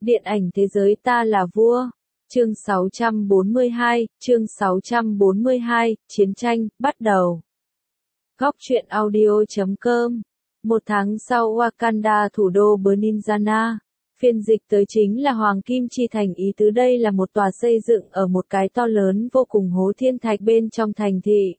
Điện ảnh thế giới ta là vua. Chương 642, Chiến tranh, bắt đầu. Góc truyện audio.com. Một tháng sau Wakanda, thủ đô Berninzana. Phiên dịch tới chính là Hoàng Kim Chi Thành, ý tứ đây là một tòa xây dựng ở một cái to lớn vô cùng hố thiên thạch bên trong thành thị.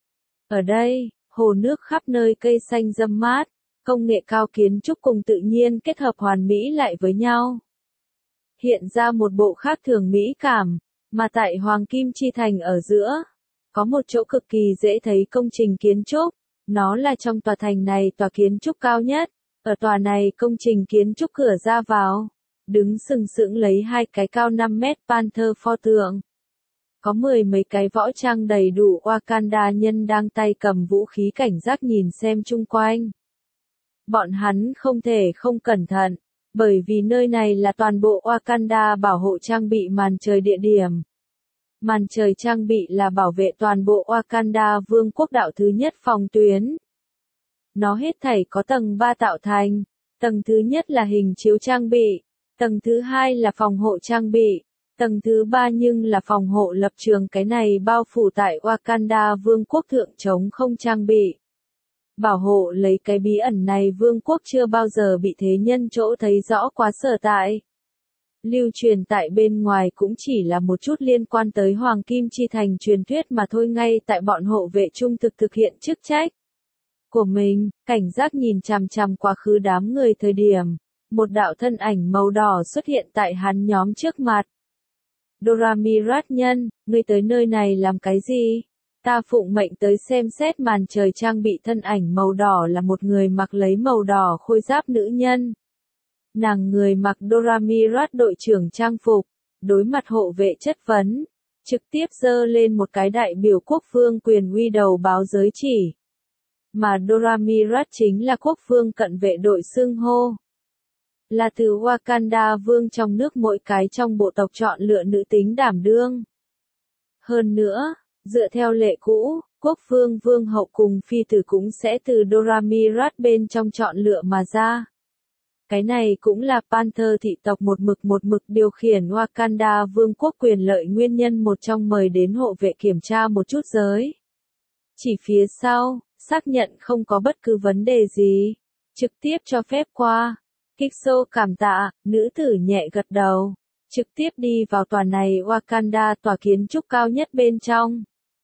Ở đây, hồ nước khắp nơi, cây xanh râm mát, công nghệ cao kiến trúc cùng tự nhiên kết hợp hoàn mỹ lại với nhau. Hiện ra một bộ khác thường mỹ cảm, mà tại Hoàng Kim Chi Thành ở giữa, có một chỗ cực kỳ dễ thấy công trình kiến trúc, nó là trong tòa thành này tòa kiến trúc cao nhất, ở tòa này công trình kiến trúc cửa ra vào, đứng sừng sững lấy hai cái cao 5 mét Panther pho tượng. Có mười mấy cái võ trang đầy đủ Wakanda nhân đang tay cầm vũ khí cảnh giác nhìn xem chung quanh. Bọn hắn không thể không cẩn thận, bởi vì nơi này là toàn bộ Wakanda bảo hộ trang bị màn trời địa điểm. Màn trời trang bị là bảo vệ toàn bộ Wakanda vương quốc đạo thứ nhất phòng tuyến. Nó hết thảy có tầng 3 tạo thành, tầng thứ nhất là hình chiếu trang bị, tầng thứ hai là phòng hộ trang bị, tầng thứ ba nhưng là phòng hộ lập trường, cái này bao phủ tại Wakanda vương quốc thượng chống không trang bị. Bảo hộ lấy cái bí ẩn này vương quốc chưa bao giờ bị thế nhân chỗ thấy rõ quá sở tại. Lưu truyền tại bên ngoài cũng chỉ là một chút liên quan tới Hoàng Kim Chi Thành truyền thuyết mà thôi. Ngay tại bọn hộ vệ trung thực hiện chức trách của mình, cảnh giác nhìn chằm chằm quá khứ đám người thời điểm, một đạo thân ảnh màu đỏ xuất hiện tại hắn nhóm trước mặt. Doramirat nhân, ngươi tới nơi này làm cái gì? Ta phụng mệnh tới xem xét màn trời trang bị. Thân ảnh màu đỏ là một người mặc lấy màu đỏ khôi giáp nữ nhân. Nàng người mặc Doramirat đội trưởng trang phục, đối mặt hộ vệ chất vấn, trực tiếp giơ lên một cái đại biểu quốc vương quyền uy đầu báo giới chỉ. Mà Doramirat chính là quốc vương cận vệ đội xưng hô. Là từ Wakanda vương trong nước mỗi cái trong bộ tộc chọn lựa nữ tính đảm đương. Hơn nữa, dựa theo lệ cũ, quốc vương vương hậu cùng phi tử cũng sẽ từ Doramirat bên trong chọn lựa mà ra. Cái này cũng là Panther thị tộc một mực điều khiển Wakanda vương quốc quyền lợi nguyên nhân một trong, mời đến hộ vệ kiểm tra một chút giới chỉ phía sau, xác nhận không có bất cứ vấn đề gì, trực tiếp cho phép qua. Kixo cảm tạ, nữ tử nhẹ gật đầu, trực tiếp đi vào tòa này Wakanda tòa kiến trúc cao nhất bên trong.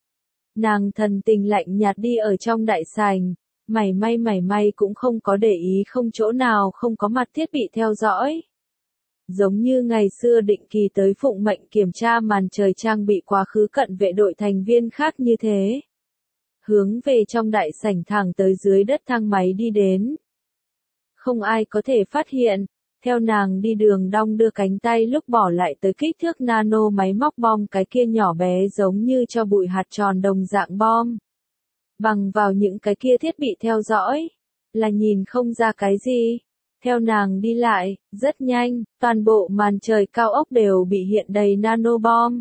Nàng thần tình lạnh nhạt đi ở trong đại sảnh, mảy may cũng không có để ý không chỗ nào không có mặt thiết bị theo dõi. Giống như ngày xưa định kỳ tới phụng mệnh kiểm tra màn trời trang bị quá khứ cận vệ đội thành viên khác như thế. Hướng về trong đại sảnh thẳng tới dưới đất thang máy đi đến. Không ai có thể phát hiện, theo nàng đi đường đong đưa cánh tay lúc bỏ lại tới kích thước nano máy móc bom, cái kia nhỏ bé giống như cho bụi hạt tròn đồng dạng bom. Bằng vào những cái kia thiết bị theo dõi, là nhìn không ra cái gì. Theo nàng đi lại, rất nhanh, toàn bộ màn trời cao ốc đều bị hiện đầy nano bom.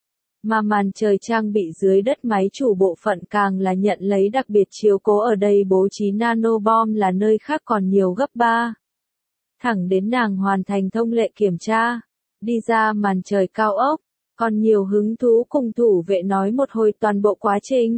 Mà màn trời trang bị dưới đất máy chủ bộ phận càng là nhận lấy đặc biệt chiếu cố, ở đây bố trí nano bom là nơi khác còn nhiều gấp 3. Thẳng đến nàng hoàn thành thông lệ kiểm tra, đi ra màn trời cao ốc, còn nhiều hứng thú cùng thủ vệ nói một hồi toàn bộ quá trình.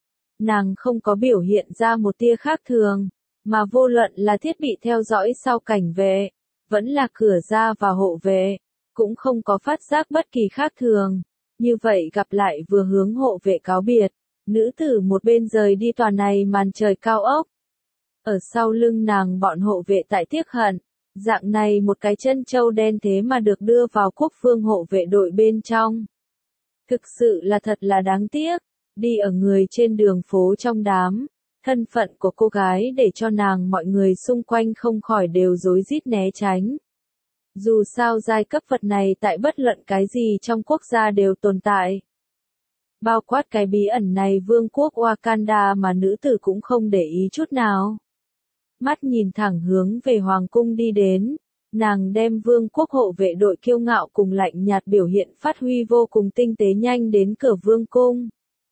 Nàng không có biểu hiện ra một tia khác thường, mà vô luận là thiết bị theo dõi sau cảnh vệ, vẫn là cửa ra và hộ vệ, cũng không có phát giác bất kỳ khác thường. Như vậy gặp lại vừa hướng hộ vệ cáo biệt, nữ tử một bên rời đi tòa này màn trời cao ốc. Ở sau lưng nàng bọn hộ vệ tại tiếc hận, dạng này một cái chân trâu đen thế mà được đưa vào quốc vương hộ vệ đội bên trong. Thực sự là thật là đáng tiếc, đi ở người trên đường phố trong đám, thân phận của cô gái để cho nàng mọi người xung quanh không khỏi đều rối rít né tránh. Dù sao giai cấp vật này tại bất luận cái gì trong quốc gia đều tồn tại. Bao quát cái bí ẩn này vương quốc Wakanda mà nữ tử cũng không để ý chút nào. Mắt nhìn thẳng hướng về hoàng cung đi đến, nàng đem vương quốc hộ vệ đội kiêu ngạo cùng lạnh nhạt biểu hiện phát huy vô cùng tinh tế nhanh đến cửa vương cung.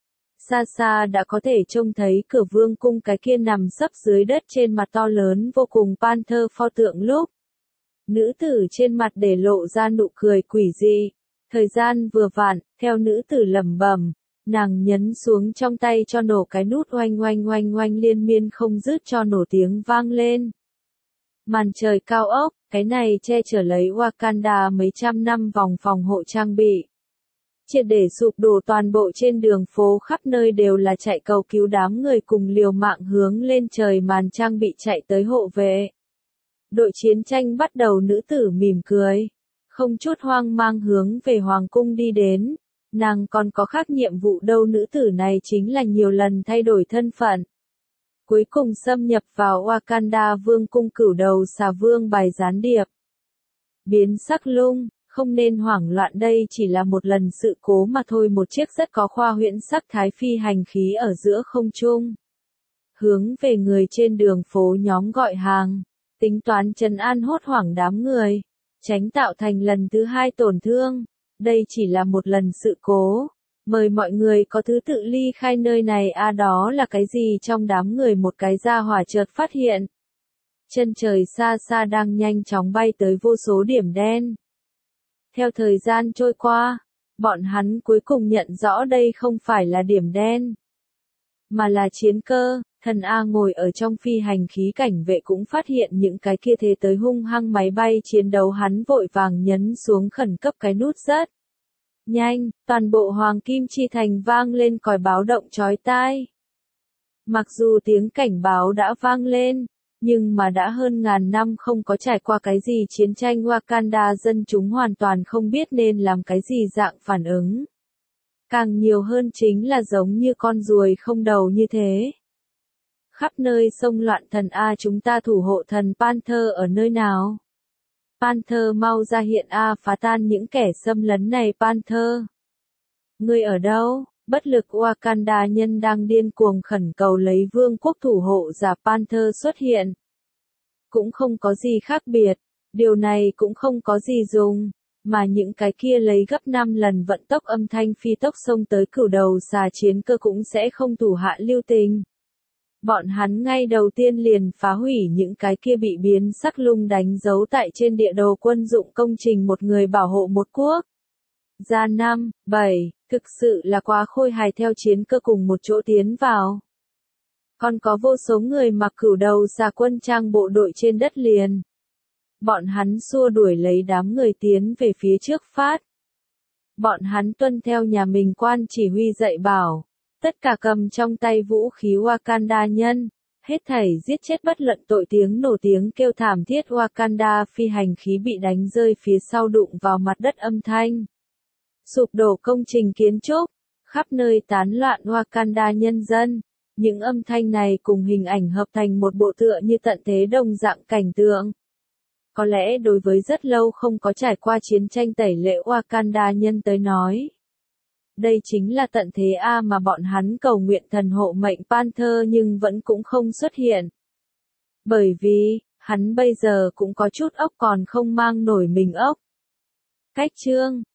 Xa xa đã có thể trông thấy cửa vương cung cái kia nằm sấp dưới đất trên mặt to lớn vô cùng Panther pho tượng lúc Nữ tử trên mặt để lộ ra nụ cười quỷ dị. Thời gian vừa vặn, theo nữ tử lẩm bẩm, nàng nhấn xuống trong tay cho nổ cái nút oanh oanh oanh oanh liên miên không dứt cho nổ tiếng vang lên. Màn trời cao ốc, cái này che chở lấy Wakanda mấy trăm năm vòng phòng hộ trang bị. Triệt để sụp đổ toàn bộ trên đường phố khắp nơi đều là chạy cầu cứu đám người cùng liều mạng hướng lên trời màn trang bị chạy tới hộ vệ. Đội chiến tranh bắt đầu nữ tử mỉm cười. Không chút hoang mang hướng về Hoàng cung đi đến. Nàng còn có khác nhiệm vụ đâu nữ tử này chính là nhiều lần thay đổi thân phận. Cuối cùng xâm nhập vào Wakanda vương cung cửu đầu xà vương bài gián điệp. Biến sắc lung, không nên hoảng loạn đây chỉ là một lần sự cố mà thôi một chiếc rất có khoa huyễn sắc thái phi hành khí ở giữa không trung. Hướng về người trên đường phố nhóm gọi hàng, tính toán trấn an hốt hoảng đám người, tránh tạo thành lần thứ hai tổn thương. Đây chỉ là một lần sự cố. Mời mọi người có thứ tự ly khai nơi này đó là cái gì trong đám người một cái gia hỏa chợt phát hiện. Chân trời xa xa đang nhanh chóng bay tới vô số điểm đen. Theo thời gian trôi qua, bọn hắn cuối cùng nhận rõ đây không phải là điểm đen, mà là chiến cơ. Thần A ngồi ở trong phi hành khí cảnh vệ cũng phát hiện những cái kia thế tới hung hăng máy bay chiến đấu hắn vội vàng nhấn xuống khẩn cấp cái nút rất nhanh, toàn bộ Hoàng Kim Chi Thành vang lên còi báo động chói tai. Mặc dù tiếng cảnh báo đã vang lên, nhưng mà đã hơn ngàn năm không có trải qua cái gì chiến tranh Wakanda dân chúng hoàn toàn không biết nên làm cái gì dạng phản ứng. Càng nhiều hơn chính là giống như con ruồi không đầu như thế. Khắp nơi xông loạn thần A chúng ta thủ hộ thần Panther ở nơi nào? Panther mau ra hiện phá tan những kẻ xâm lấn này Panther. Ngươi ở đâu? Bất lực Wakanda nhân đang điên cuồng khẩn cầu lấy vương quốc thủ hộ giả Panther xuất hiện. Cũng không có gì khác biệt, điều này cũng không có gì dùng, mà những cái kia lấy gấp 5 lần vận tốc âm thanh phi tốc xông tới cửu đầu xà chiến cơ cũng sẽ không thủ hạ lưu tình. Bọn hắn ngay đầu tiên liền phá hủy những cái kia bị biến sắc lung đánh dấu tại trên địa đồ quân dụng công trình một người bảo hộ một quốc. Ra 5, 7, thực sự là quá khôi hài theo chiến cơ cùng một chỗ tiến vào. Còn có vô số người mặc cửu đầu xà quân trang bộ đội trên đất liền. Bọn hắn xua đuổi lấy đám người tiến về phía trước phát. Bọn hắn tuân theo nhà mình quan chỉ huy dạy bảo. Tất cả cầm trong tay vũ khí Wakanda nhân, hết thảy giết chết bất luận tội tiếng nổ tiếng kêu thảm thiết Wakanda phi hành khí bị đánh rơi phía sau đụng vào mặt đất âm thanh. Sụp đổ công trình kiến trúc, khắp nơi tán loạn Wakanda nhân dân, những âm thanh này cùng hình ảnh hợp thành một bộ tựa như tận thế đồng dạng cảnh tượng. Có lẽ đối với rất lâu không có trải qua chiến tranh tẩy lễ Wakanda nhân tới nói. Đây chính là tận thế mà bọn hắn cầu nguyện thần hộ mệnh Panther nhưng vẫn cũng không xuất hiện. Bởi vì, hắn bây giờ cũng có chút ốc còn không mang nổi mình ốc. Cách chương